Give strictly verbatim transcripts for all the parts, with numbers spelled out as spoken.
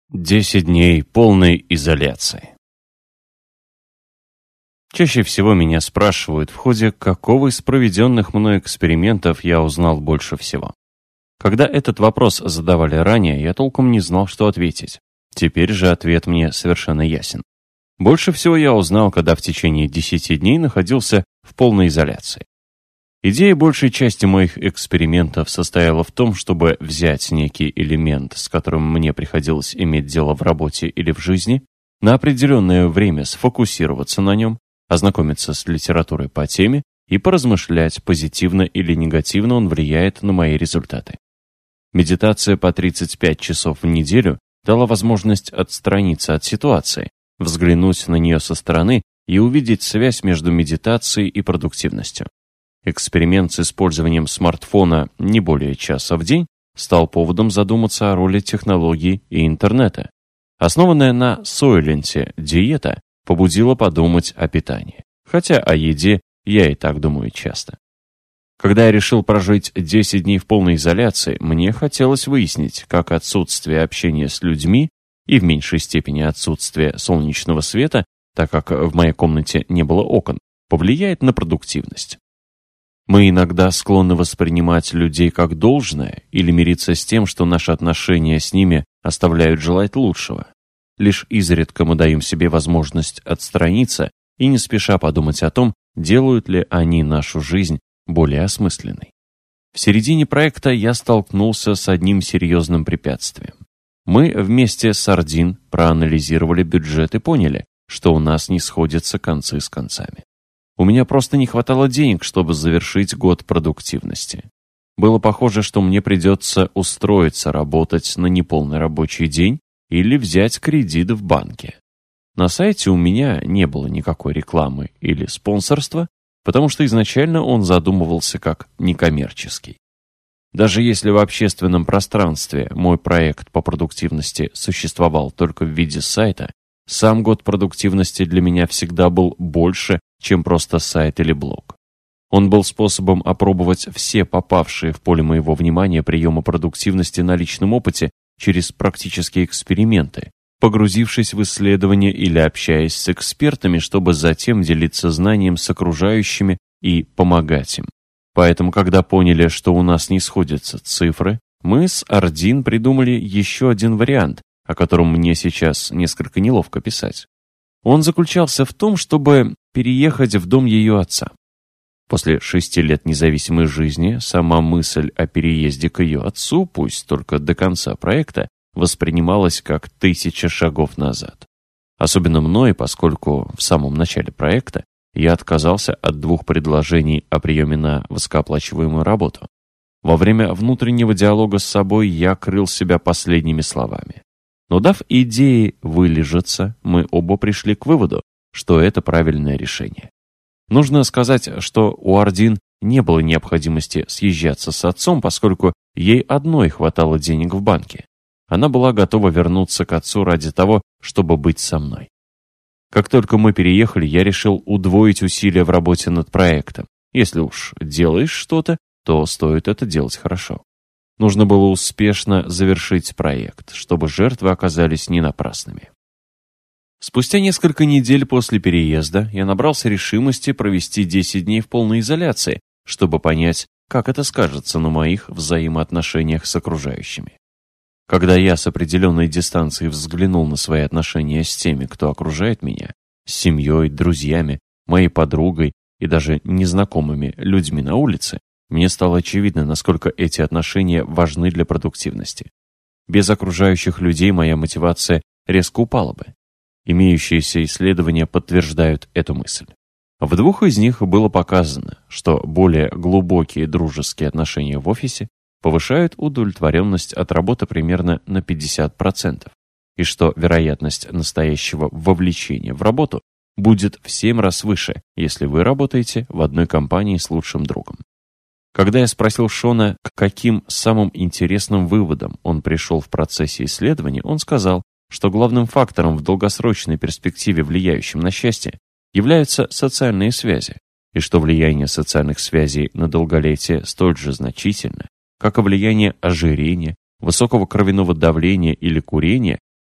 Десять дней полной изоляции. Чаще всего меня спрашивают, в ходе какого из проведенных мной экспериментов я узнал больше всего. Когда этот вопрос задавали ранее, я толком не знал, что ответить. Теперь же ответ мне совершенно ясен. Больше всего я узнал, когда в течение десяти дней находился в полной изоляции. Идея большей части моих экспериментов состояла в том, чтобы взять некий элемент, с которым мне приходилось иметь дело в работе или в жизни, на определенное время сфокусироваться на нем, ознакомиться с литературой по теме и поразмышлять, позитивно или негативно он влияет на мои результаты. Медитация по тридцать пять часов в неделю дала возможность отстраниться от ситуации, взглянуть на нее со стороны и увидеть связь между медитацией и продуктивностью. Эксперимент с использованием смартфона не более часа в день стал поводом задуматься о роли технологий и интернета. Основанная на Сойленте диета побудила подумать о питании. Хотя о еде я и так думаю часто. Когда я решил прожить десять дней в полной изоляции, мне хотелось выяснить, как отсутствие общения с людьми и в меньшей степени отсутствие солнечного света, так как в моей комнате не было окон, повлияет на продуктивность. Мы иногда склонны воспринимать людей как должное или мириться с тем, что наши отношения с ними оставляют желать лучшего. Лишь изредка мы даем себе возможность отстраниться и не спеша подумать о том, делают ли они нашу жизнь более осмысленной. В середине проекта я столкнулся с одним серьезным препятствием. Мы вместе с Ардин проанализировали бюджет и поняли, что у нас не сходятся концы с концами. У меня просто не хватало денег, чтобы завершить год продуктивности. Было похоже, что мне придется устроиться работать на неполный рабочий день или взять кредит в банке. На сайте у меня не было никакой рекламы или спонсорства, потому что изначально он задумывался как некоммерческий. Даже если в общественном пространстве мой проект по продуктивности существовал только в виде сайта, сам год продуктивности для меня всегда был больше, чем просто сайт или блог. Он был способом опробовать все попавшие в поле моего внимания приемы продуктивности на личном опыте через практические эксперименты, погрузившись в исследования или общаясь с экспертами, чтобы затем делиться знанием с окружающими и помогать им. Поэтому, когда поняли, что у нас не сходятся цифры, мы с Ардин придумали еще один вариант, о котором мне сейчас несколько неловко писать. Он заключался в том, чтобы переехать в дом ее отца. После шести лет независимой жизни сама мысль о переезде к ее отцу, пусть только до конца проекта, воспринималась как тысяча шагов назад. Особенно мной, поскольку в самом начале проекта я отказался от двух предложений о приеме на высокооплачиваемую работу. Во время внутреннего диалога с собой я крыл себя последними словами. Но дав идее вылежаться, мы оба пришли к выводу, что это правильное решение. Нужно сказать, что у Ардин не было необходимости съезжаться с отцом, поскольку ей одной хватало денег в банке. Она была готова вернуться к отцу ради того, чтобы быть со мной. Как только мы переехали, я решил удвоить усилия в работе над проектом. Если уж делаешь что-то, то стоит это делать хорошо. Нужно было успешно завершить проект, чтобы жертвы оказались не напрасными. Спустя несколько недель после переезда я набрался решимости провести десять дней в полной изоляции, чтобы понять, как это скажется на моих взаимоотношениях с окружающими. Когда я с определенной дистанции взглянул на свои отношения с теми, кто окружает меня, с семьей, друзьями, моей подругой и даже незнакомыми людьми на улице, мне стало очевидно, насколько эти отношения важны для продуктивности. Без окружающих людей моя мотивация резко упала бы. Имеющиеся исследования подтверждают эту мысль. В двух из них было показано, что более глубокие дружеские отношения в офисе повышают удовлетворенность от работы примерно на пятьдесят процентов, и что вероятность настоящего вовлечения в работу будет в семь раз выше, если вы работаете в одной компании с лучшим другом. Когда я спросил Шона, к каким самым интересным выводам он пришел в процессе исследования, он сказал, что главным фактором в долгосрочной перспективе, влияющим на счастье, являются социальные связи, и что влияние социальных связей на долголетие столь же значительно, как и влияние ожирения, высокого кровяного давления или курения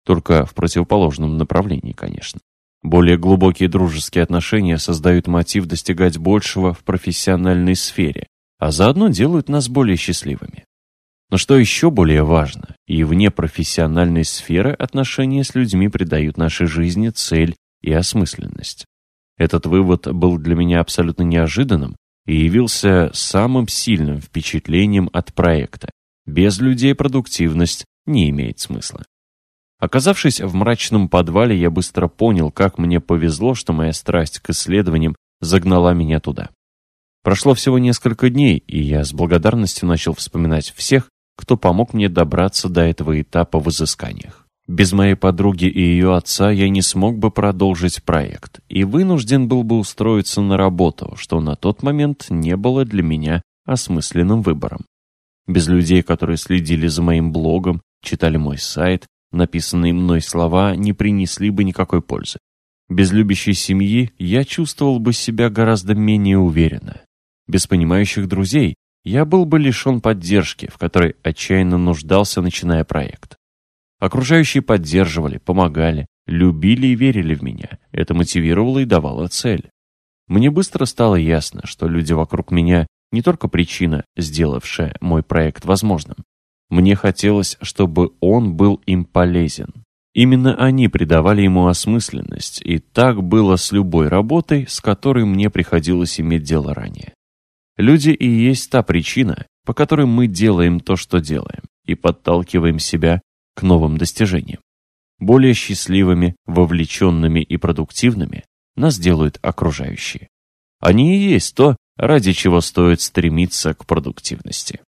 Только в противоположном направлении, конечно. Более глубокие дружеские отношения создают мотив достигать большего в профессиональной сфере, а заодно делают нас более счастливыми. Но что еще более важно, и вне профессиональной сферы отношения с людьми придают нашей жизни цель и осмысленность. Этот вывод был для меня абсолютно неожиданным и явился самым сильным впечатлением от проекта. Без людей продуктивность не имеет смысла. Оказавшись в мрачном подвале, я быстро понял, как мне повезло, что моя страсть к исследованиям загнала меня туда. Прошло всего несколько дней, и я с благодарностью начал вспоминать всех, кто помог мне добраться до этого этапа в изысканиях. Без моей подруги и ее отца я не смог бы продолжить проект, и вынужден был бы устроиться на работу, что на тот момент не было для меня осмысленным выбором. Без людей, которые следили за моим блогом, читали мой сайт, написанные мной слова не принесли бы никакой пользы. Без любящей семьи я чувствовал бы себя гораздо менее уверенно. Без понимающих друзей я был бы лишен поддержки, в которой отчаянно нуждался, начиная проект. Окружающие поддерживали, помогали, любили и верили в меня. Это мотивировало и давало цель. Мне быстро стало ясно, что люди вокруг меня не только причина, сделавшая мой проект возможным. Мне хотелось, чтобы он был им полезен. Именно они придавали ему осмысленность, и так было с любой работой, с которой мне приходилось иметь дело ранее. Люди и есть та причина, по которой мы делаем то, что делаем, и подталкиваем себя к новым достижениям. Более счастливыми, вовлеченными и продуктивными нас делают окружающие. Они и есть то, ради чего стоит стремиться к продуктивности.